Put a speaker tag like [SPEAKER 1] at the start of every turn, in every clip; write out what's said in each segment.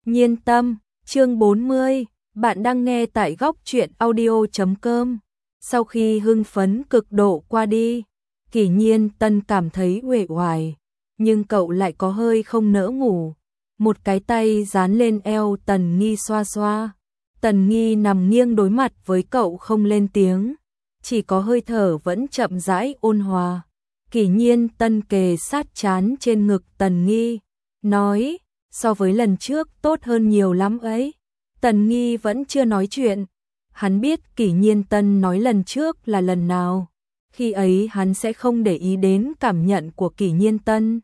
[SPEAKER 1] Nhiên tâm, chương 40, bạn đang nghe tại góc truyện audio.com. Sau khi hưng phấn cực độ qua đi, Kỷ Nhiên Tân cảm thấy uể oải, nhưng cậu lại có hơi không nỡ ngủ. Một cái tay dán lên eo Tần Nghi xoa xoa. Tần Nghi nằm nghiêng đối mặt với cậu không lên tiếng, chỉ có hơi thở vẫn chậm rãi ôn hòa. Kỷ Nhiên Tân kề sát trán trên ngực Tần Nghi, nói, so với lần trước tốt hơn nhiều lắm ấy. Tần Nghi vẫn chưa nói chuyện. Hắn biết Kỷ Nhiên Tân nói lần trước là lần nào. Khi ấy hắn sẽ không để ý đến cảm nhận của Kỷ Nhiên Tân,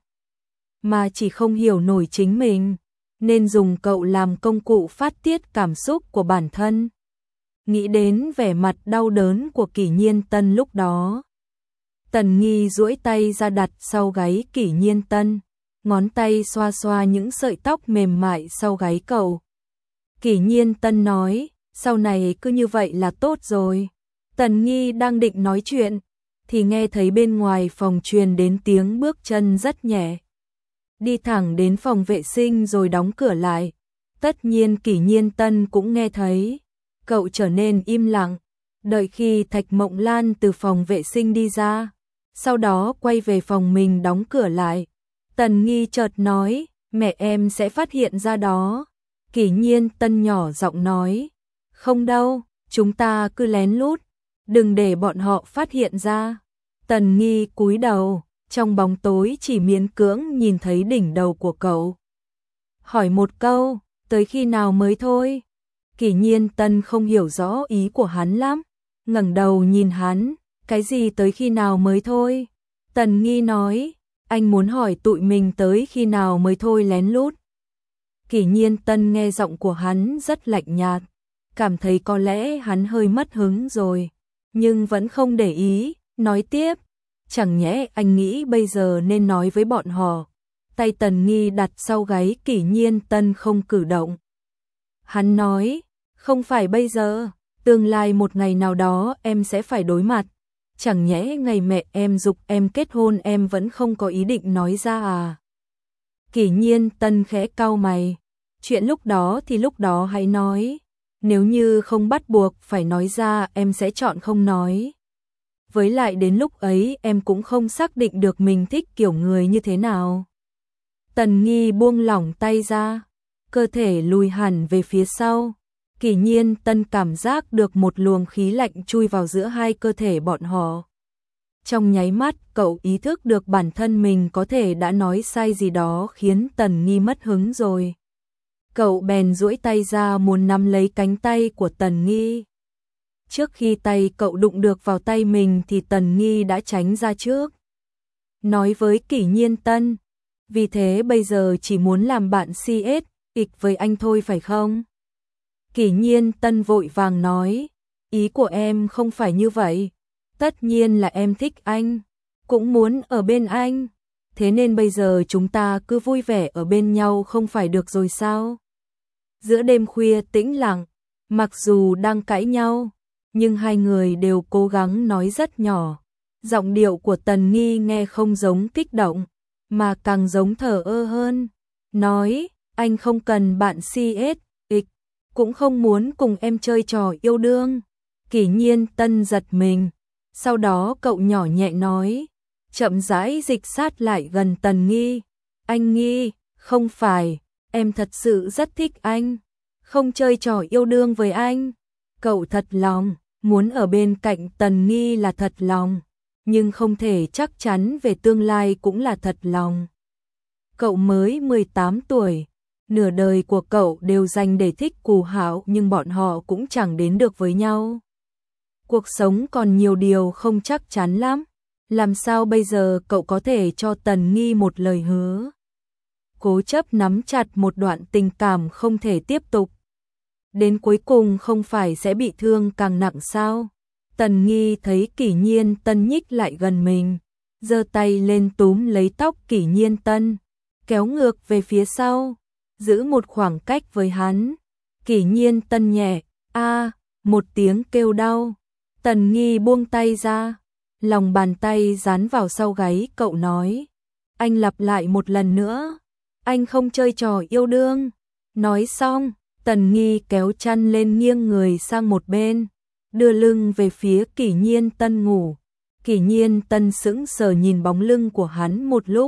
[SPEAKER 1] mà chỉ không hiểu nổi chính mình, nên dùng cậu làm công cụ phát tiết cảm xúc của bản thân. Nghĩ đến vẻ mặt đau đớn của Kỷ Nhiên Tân lúc đó, Tần Nghi duỗi tay ra đặt sau gáy Kỷ Nhiên Tân, ngón tay xoa xoa những sợi tóc mềm mại sau gáy cậu. Kỷ Nhiên Tân nói, sau này cứ như vậy là tốt rồi. Tần Nghi đang định nói chuyện, thì nghe thấy bên ngoài phòng truyền đến tiếng bước chân rất nhẹ. Đi thẳng đến phòng vệ sinh rồi đóng cửa lại. Tất nhiên Kỷ Nhiên Tân cũng nghe thấy. Cậu trở nên im lặng, đợi khi Thạch Mộng Lan từ phòng vệ sinh đi ra, sau đó quay về phòng mình đóng cửa lại. Tần Nghi chợt nói, mẹ em sẽ phát hiện ra đó. Kỷ Nhiên Tân nhỏ giọng nói, không đâu, chúng ta cứ lén lút, đừng để bọn họ phát hiện ra. Tần Nghi cúi đầu, trong bóng tối chỉ miễn cưỡng nhìn thấy đỉnh đầu của cậu. Hỏi một câu, tới khi nào mới thôi? Kỷ Nhiên Tân không hiểu rõ ý của hắn lắm, ngẩng đầu nhìn hắn, cái gì tới khi nào mới thôi? Tần Nghi nói, anh muốn hỏi tụi mình tới khi nào mới thôi lén lút. Kỷ Nhiên Tân nghe giọng của hắn rất lạnh nhạt, cảm thấy có lẽ hắn hơi mất hứng rồi, nhưng vẫn không để ý, nói tiếp, chẳng nhẽ anh nghĩ bây giờ nên nói với bọn họ. Tay Tần Nghi đặt sau gáy Kỷ Nhiên Tân không cử động. Hắn nói, không phải bây giờ, tương lai một ngày nào đó em sẽ phải đối mặt. Chẳng nhẽ ngày mẹ em giục em kết hôn em vẫn không có ý định nói ra à? Kỷ Nhiên Tân khẽ cau mày, chuyện lúc đó thì lúc đó hãy nói, nếu như không bắt buộc phải nói ra em sẽ chọn không nói. Với lại đến lúc ấy em cũng không xác định được mình thích kiểu người như thế nào. Tần Nghi buông lỏng tay ra, cơ thể lùi hẳn về phía sau. Kỷ Nhiên Tân cảm giác được một luồng khí lạnh chui vào giữa hai cơ thể bọn họ. Trong nháy mắt, cậu ý thức được bản thân mình có thể đã nói sai gì đó khiến Tần Nghi mất hứng rồi. Cậu bèn duỗi tay ra muốn nắm lấy cánh tay của Tần Nghi. Trước khi tay cậu đụng được vào tay mình thì Tần Nghi đã tránh ra trước. Nói với Kỷ Nhiên Tân, vì thế bây giờ chỉ muốn làm bạn CS, với anh thôi phải không? Kỷ Nhiên Tân vội vàng nói, ý của em không phải như vậy. Tất nhiên là em thích anh, cũng muốn ở bên anh. Thế nên bây giờ chúng ta cứ vui vẻ ở bên nhau không phải được rồi sao? Giữa đêm khuya tĩnh lặng, mặc dù đang cãi nhau, nhưng hai người đều cố gắng nói rất nhỏ. Giọng điệu của Tần Nghi nghe không giống kích động, mà càng giống thờ ơ hơn. Nói, anh không cần bạn CS, cũng không muốn cùng em chơi trò yêu đương. Kỷ Nhiên Tân giật mình, sau đó cậu nhỏ nhẹ nói, chậm rãi dịch sát lại gần Tần Nghi. Anh Nghi, không phải, em thật sự rất thích anh, không chơi trò yêu đương với anh. Cậu thật lòng, muốn ở bên cạnh Tần Nghi là thật lòng, nhưng không thể chắc chắn về tương lai cũng là thật lòng. Cậu mới 18 tuổi. Nửa đời của cậu đều dành để thích Cù Hạo nhưng bọn họ cũng chẳng đến được với nhau. Cuộc sống còn nhiều điều không chắc chắn lắm. Làm sao bây giờ cậu có thể cho Tần Nghi một lời hứa? Cố chấp nắm chặt một đoạn tình cảm không thể tiếp tục. Đến cuối cùng không phải sẽ bị thương càng nặng sao? Tần Nghi thấy Kỷ Nhiên Tân nhích lại gần mình, giơ tay lên túm lấy tóc Kỷ Nhiên Tân, kéo ngược về phía sau, giữ một khoảng cách với hắn. Kỷ Nhiên Tân nhẹ, một tiếng kêu đau. Tần Nghi buông tay ra, lòng bàn tay dán vào sau gáy cậu nói, anh lặp lại một lần nữa, anh không chơi trò yêu đương. Nói xong, Tần Nghi kéo chăn lên nghiêng người sang một bên, đưa lưng về phía Kỷ Nhiên Tân ngủ. Kỷ Nhiên Tân sững sờ nhìn bóng lưng của hắn một lúc.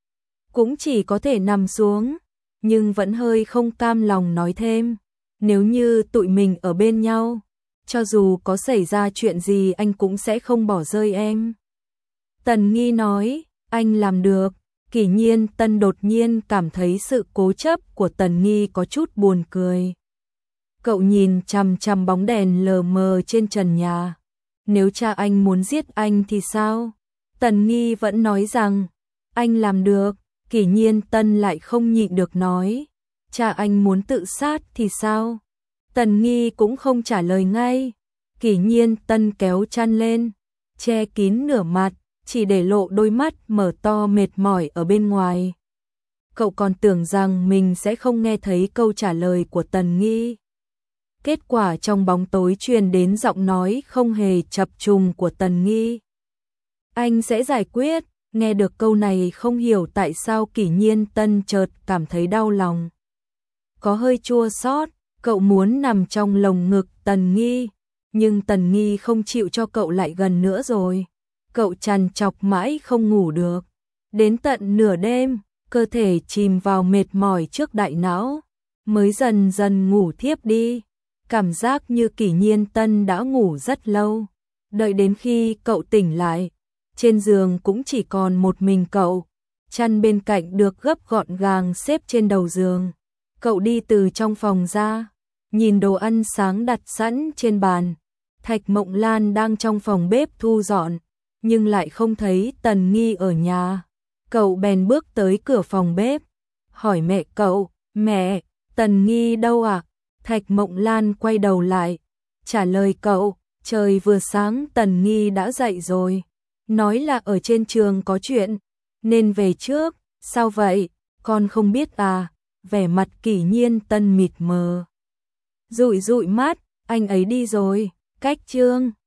[SPEAKER 1] Cũng chỉ có thể nằm xuống, nhưng vẫn hơi không cam lòng nói thêm. Nếu như tụi mình ở bên nhau, cho dù có xảy ra chuyện gì anh cũng sẽ không bỏ rơi em. Tần Nghi nói, anh làm được. Kỷ Nhiên Tân đột nhiên cảm thấy sự cố chấp của Tần Nghi có chút buồn cười. Cậu nhìn chằm chằm bóng đèn lờ mờ trên trần nhà. Nếu cha anh muốn giết anh thì sao? Tần Nghi vẫn nói rằng, anh làm được. Kỷ Nhiên Tân lại không nhịn được nói, cha anh muốn tự sát thì sao? Tần Nghi cũng không trả lời ngay. Kỷ Nhiên Tân kéo chăn lên, che kín nửa mặt, chỉ để lộ đôi mắt mở to mệt mỏi ở bên ngoài. Cậu còn tưởng rằng mình sẽ không nghe thấy câu trả lời của Tần Nghi. Kết quả trong bóng tối truyền đến giọng nói không hề chập trùng của Tần Nghi. Anh sẽ giải quyết. Nghe được câu này không hiểu tại sao Kỷ Nhiên Tân chợt cảm thấy đau lòng. Có hơi chua xót, cậu muốn nằm trong lồng ngực Tần Nghi, nhưng Tần Nghi không chịu cho cậu lại gần nữa rồi. Cậu trằn trọc mãi không ngủ được. Đến tận nửa đêm, cơ thể chìm vào mệt mỏi trước đại não, mới dần dần ngủ thiếp đi. Cảm giác như Kỷ Nhiên Tân đã ngủ rất lâu. Đợi đến khi cậu tỉnh lại, trên giường cũng chỉ còn một mình cậu, chăn bên cạnh được gấp gọn gàng xếp trên đầu giường. Cậu đi từ trong phòng ra, nhìn đồ ăn sáng đặt sẵn trên bàn. Thạch Mộng Lan đang trong phòng bếp thu dọn, nhưng lại không thấy Tần Nghi ở nhà. Cậu bèn bước tới cửa phòng bếp, hỏi mẹ cậu, mẹ, Tần Nghi đâu ạ? Thạch Mộng Lan quay đầu lại, trả lời cậu, trời vừa sáng Tần Nghi đã dậy rồi. Nói là ở trên trường có chuyện, nên về trước. Sao vậy, con không biết à? Vẻ mặt Kỷ Nhiên Tân mịt mờ. Dụi dụi mắt, anh ấy đi rồi. Cách chương